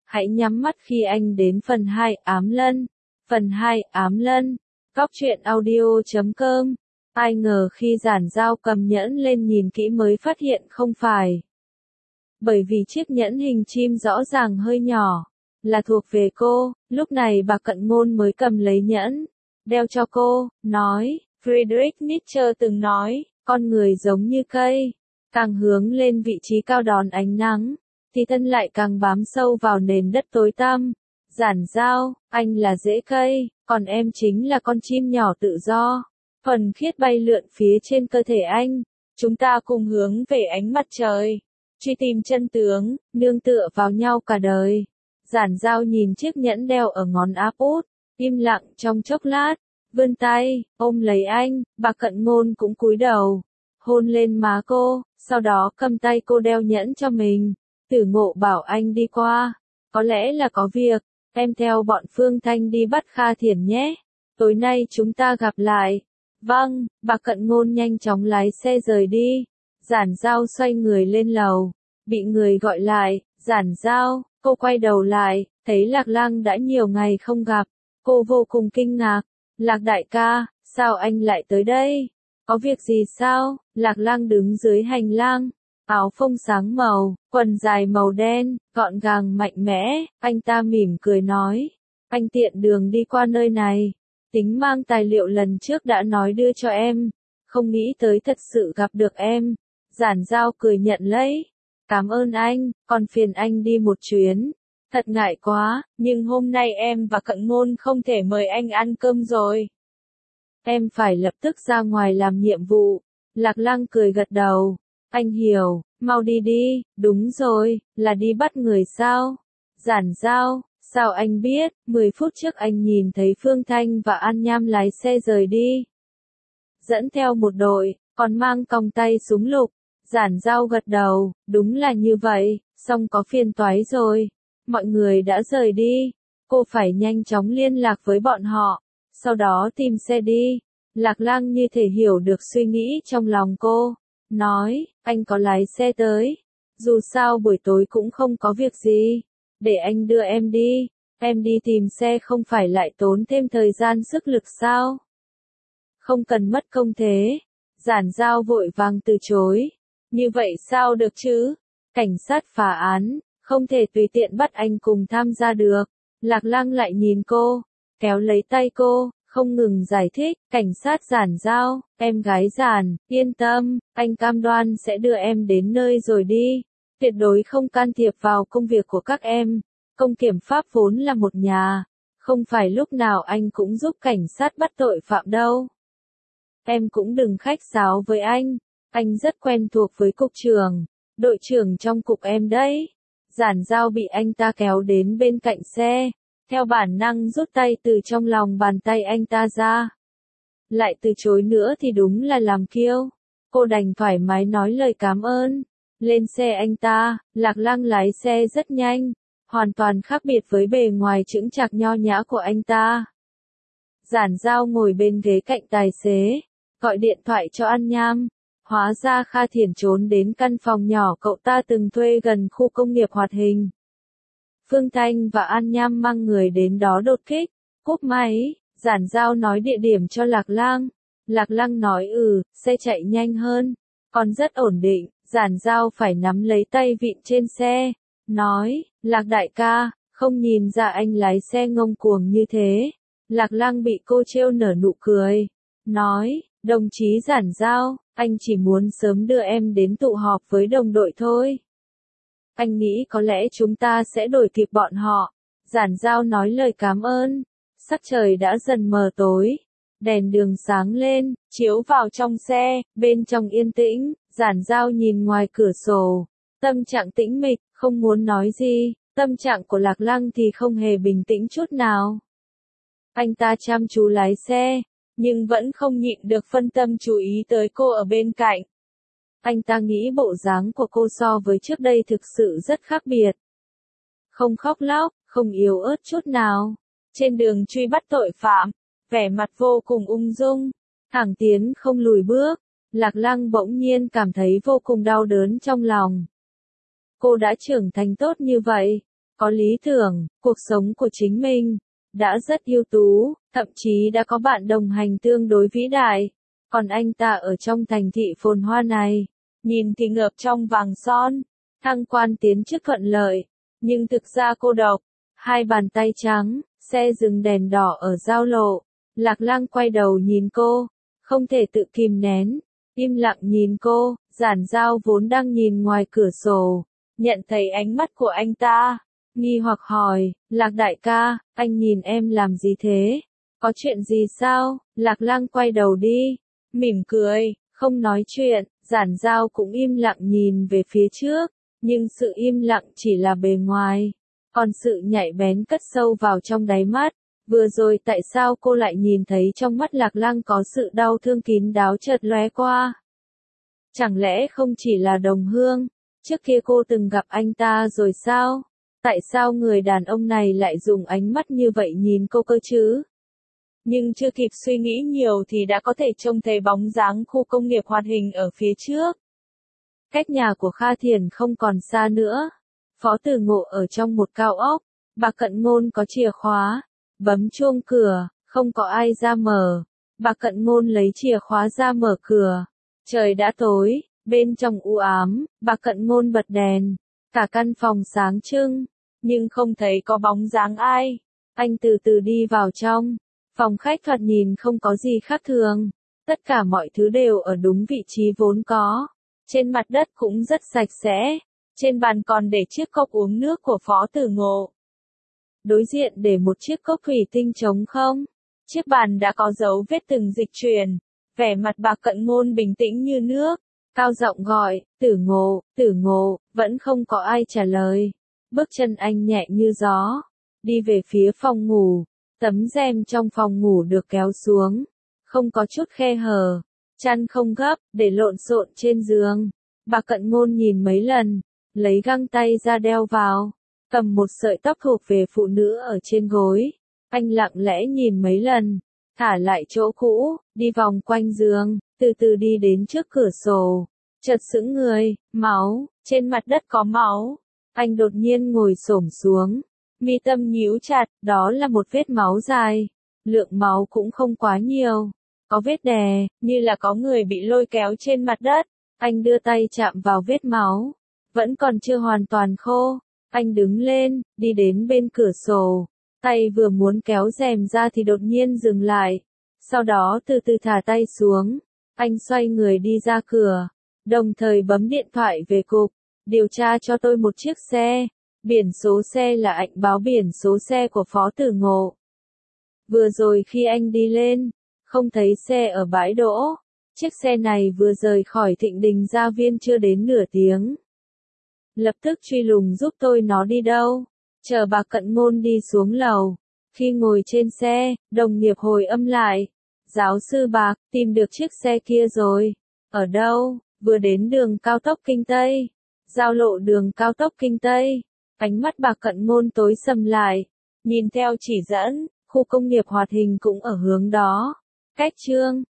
Hãy nhắm mắt khi anh đến phần 2 ám lân. Phần 2 ám lân. Góc truyện audio.com. Ai ngờ khi Giản Dao cầm nhẫn lên nhìn kỹ mới phát hiện không phải. Bởi vì chiếc nhẫn hình chim rõ ràng hơi nhỏ, là thuộc về cô. Lúc này bà Cận Ngôn mới cầm lấy nhẫn, đeo cho cô, nói, Friedrich Nietzsche từng nói, con người giống như cây, càng hướng lên vị trí cao đón ánh nắng, thì thân lại càng bám sâu vào nền đất tối tăm. Giản Dao, anh là rễ cây, còn em chính là con chim nhỏ tự do, thuần khiết bay lượn phía trên cơ thể anh. Chúng ta cùng hướng về ánh mặt trời, truy tìm chân tướng, nương tựa vào nhau cả đời. Giản Dao nhìn chiếc nhẫn đeo ở ngón áp út, im lặng trong chốc lát, vươn tay, ôm lấy anh. Bà Cận Ngôn cũng cúi đầu, hôn lên má cô, sau đó cầm tay cô đeo nhẫn cho mình. Tử Ngộ bảo anh đi qua, có lẽ là có việc, em theo bọn Phương Thanh đi bắt Kha Thiển nhé, tối nay chúng ta gặp lại. Vâng, bà Cận Ngôn nhanh chóng lái xe rời đi. Giản Dao xoay người lên lầu, bị người gọi lại. Giản Dao, cô quay đầu lại, thấy Lạc Lang đã nhiều ngày không gặp, cô vô cùng kinh ngạc. Lạc đại ca, sao anh lại tới đây? Có việc gì sao? Lạc Lang đứng dưới hành lang, áo phông sáng màu, quần dài màu đen, gọn gàng mạnh mẽ. Anh ta mỉm cười nói, anh tiện đường đi qua nơi này, tính mang tài liệu lần trước đã nói đưa cho em, không nghĩ tới thật sự gặp được em. Giản Dao cười nhận lấy, cảm ơn anh, còn phiền anh đi một chuyến. Thật ngại quá, nhưng hôm nay em và Cận Ngôn không thể mời anh ăn cơm rồi. Em phải lập tức ra ngoài làm nhiệm vụ. Lạc Lang cười gật đầu. Anh hiểu, mau đi đi. Đúng rồi, là đi bắt người sao? Giản Dao, sao anh biết? 10 phút trước anh nhìn thấy Phương Thanh và An Nham lái xe rời đi, dẫn theo một đội, còn mang còng tay súng lục. Giản Dao gật đầu, đúng là như vậy, song có phiền toái rồi. Mọi người đã rời đi, cô phải nhanh chóng liên lạc với bọn họ, sau đó tìm xe đi. Lạc Lang như thể hiểu được suy nghĩ trong lòng cô, nói, anh có lái xe tới, dù sao buổi tối cũng không có việc gì, để anh đưa em đi, em đi tìm xe không phải lại tốn thêm thời gian sức lực sao? Không cần mất công thế. Giản Dao vội vàng từ chối, như vậy sao được chứ? Cảnh sát phá án, không thể tùy tiện bắt anh cùng tham gia được. Lạc Lang lại nhìn cô, kéo lấy tay cô, không ngừng giải thích. Cảnh sát Giản Dao, em gái Giản, yên tâm, anh cam đoan sẽ đưa em đến nơi rồi đi, tuyệt đối không can thiệp vào công việc của các em. Công kiểm pháp vốn là một nhà, không phải lúc nào anh cũng giúp cảnh sát bắt tội phạm đâu. Em cũng đừng khách sáo với anh rất quen thuộc với cục trưởng, đội trưởng trong cục em đấy. Giản Dao bị anh ta kéo đến bên cạnh xe, theo bản năng rút tay từ trong lòng bàn tay anh ta ra. Lại từ chối nữa thì đúng là làm kiêu. Cô đành thoải mái nói lời cảm ơn. Lên xe anh ta, Lạc Lang lái xe rất nhanh, hoàn toàn khác biệt với bề ngoài chững chạc nho nhã của anh ta. Giản Dao ngồi bên ghế cạnh tài xế, gọi điện thoại cho An Nham. Hóa ra Kha Thiển trốn đến căn phòng nhỏ cậu ta từng thuê gần khu công nghiệp Hoạt Hình. Phương Thanh và An Nham mang người đến đó đột kích. Cúp máy, Giản Dao nói địa điểm cho Lạc Lang. Lạc Lang nói xe chạy nhanh hơn, còn rất ổn định. Giản Dao phải nắm lấy tay vịn trên xe, nói, Lạc đại ca, không nhìn ra anh lái xe ngông cuồng như thế. Lạc Lang bị cô trêu nở nụ cười, nói, đồng chí Giản Dao, anh chỉ muốn sớm đưa em đến tụ họp với đồng đội thôi. Anh nghĩ có lẽ chúng ta sẽ đuổi kịp bọn họ. Giản Dao nói lời cảm ơn. Sắc trời đã dần mờ tối, đèn đường sáng lên, chiếu vào trong xe, bên trong yên tĩnh. Giản Dao nhìn ngoài cửa sổ, tâm trạng tĩnh mịch, không muốn nói gì. Tâm trạng của Lạc Lang thì không hề bình tĩnh chút nào. Anh ta chăm chú lái xe, nhưng vẫn không nhịn được phân tâm chú ý tới cô ở bên cạnh. Anh ta nghĩ bộ dáng của cô so với trước đây thực sự rất khác biệt. Không khóc lóc, không yếu ớt chút nào. Trên đường truy bắt tội phạm, vẻ mặt vô cùng ung dung, thẳng tiến không lùi bước. Lạc Lang bỗng nhiên cảm thấy vô cùng đau đớn trong lòng. Cô đã trưởng thành tốt như vậy, có lý tưởng, cuộc sống của chính mình, đã rất ưu tú, thậm chí đã có bạn đồng hành tương đối vĩ đại. Còn anh ta ở trong thành thị phồn hoa này, nhìn thì ngợp trong vàng son, thăng quan tiến chức thuận lợi, nhưng thực ra cô độc, hai bàn tay trắng, xe dừng đèn đỏ ở giao lộ. Lạc Lang quay đầu nhìn cô, không thể tự kìm nén, im lặng nhìn cô. Giản Giao vốn đang nhìn ngoài cửa sổ, nhận thấy ánh mắt của anh ta, nghi hoặc hỏi, Lạc đại ca, anh nhìn em làm gì thế? Có chuyện gì sao? Lạc Lang quay đầu đi, mỉm cười, không nói chuyện. Giản Giao cũng im lặng nhìn về phía trước, nhưng sự im lặng chỉ là bề ngoài, còn sự nhạy bén cất sâu vào trong đáy mắt. Vừa rồi tại sao cô lại nhìn thấy trong mắt Lạc Lang có sự đau thương kín đáo chợt lóe qua? Chẳng lẽ không chỉ là đồng hương? Trước kia cô từng gặp anh ta rồi sao? Tại sao người đàn ông này lại dùng ánh mắt như vậy nhìn cô cơ chứ? Nhưng chưa kịp suy nghĩ nhiều thì đã có thể trông thấy bóng dáng khu công nghiệp hoạt hình ở phía trước. Cách nhà của Kha Thiền không còn xa nữa. Phó Tử Ngộ ở trong một cao ốc. Bà Cận Ngôn có chìa khóa, bấm chuông cửa, không có ai ra mở. Bà Cận Ngôn lấy chìa khóa ra mở cửa. Trời đã tối, bên trong u ám, bà Cận Ngôn bật đèn. Cả căn phòng sáng trưng, nhưng không thấy có bóng dáng ai. Anh từ từ đi vào trong. Phòng khách thoạt nhìn không có gì khác thường. Tất cả mọi thứ đều ở đúng vị trí vốn có. Trên mặt đất cũng rất sạch sẽ. Trên bàn còn để chiếc cốc uống nước của Phó Tử Ngộ. Đối diện để một chiếc cốc thủy tinh trống không. Chiếc bàn đã có dấu vết từng dịch chuyển. Vẻ mặt bà Cận Ngôn bình tĩnh như nước. Cao giọng gọi, Tử Ngộ, vẫn không có ai trả lời. Bước chân anh nhẹ như gió. Đi về phía phòng ngủ. Tấm rèm trong phòng ngủ được kéo xuống. Không có chút khe hở. Chăn không gấp, để lộn xộn trên giường. Bà Cận Ngôn nhìn mấy lần. Lấy găng tay ra đeo vào. Cầm một sợi tóc thuộc về phụ nữ ở trên gối. Anh lặng lẽ nhìn mấy lần. Thả lại chỗ cũ, đi vòng quanh giường, từ từ đi đến trước cửa sổ. Chợt sững người, máu, trên mặt đất có máu. Anh đột nhiên ngồi xổm xuống. Mi tâm nhíu chặt, đó là một vết máu dài. Lượng máu cũng không quá nhiều. Có vết đè, như là có người bị lôi kéo trên mặt đất. Anh đưa tay chạm vào vết máu. Vẫn còn chưa hoàn toàn khô. Anh đứng lên, đi đến bên cửa sổ. Tay vừa muốn kéo rèm ra thì đột nhiên dừng lại. Sau đó từ từ thả tay xuống. Anh xoay người đi ra cửa. Đồng thời bấm điện thoại về cục. Điều tra cho tôi một chiếc xe. Biển số xe là ảnh báo biển số xe của Phó Tử Ngộ. Vừa rồi khi anh đi lên, không thấy xe ở bãi đỗ. Chiếc xe này vừa rời khỏi Thịnh Đình Gia Viên chưa đến nửa tiếng. Lập tức truy lùng giúp tôi nó đi đâu. Chờ bà Cận Ngôn đi xuống lầu. Khi ngồi trên xe, đồng nghiệp hồi âm lại. Giáo sư Bạc, tìm được chiếc xe kia rồi. Ở đâu? Vừa đến đường cao tốc Kinh Tây. Giao lộ đường cao tốc Kinh Tây. Ánh mắt bà Cận Ngôn tối sầm lại. Nhìn theo chỉ dẫn, khu công nghiệp hoạt hình cũng ở hướng đó. Cách chương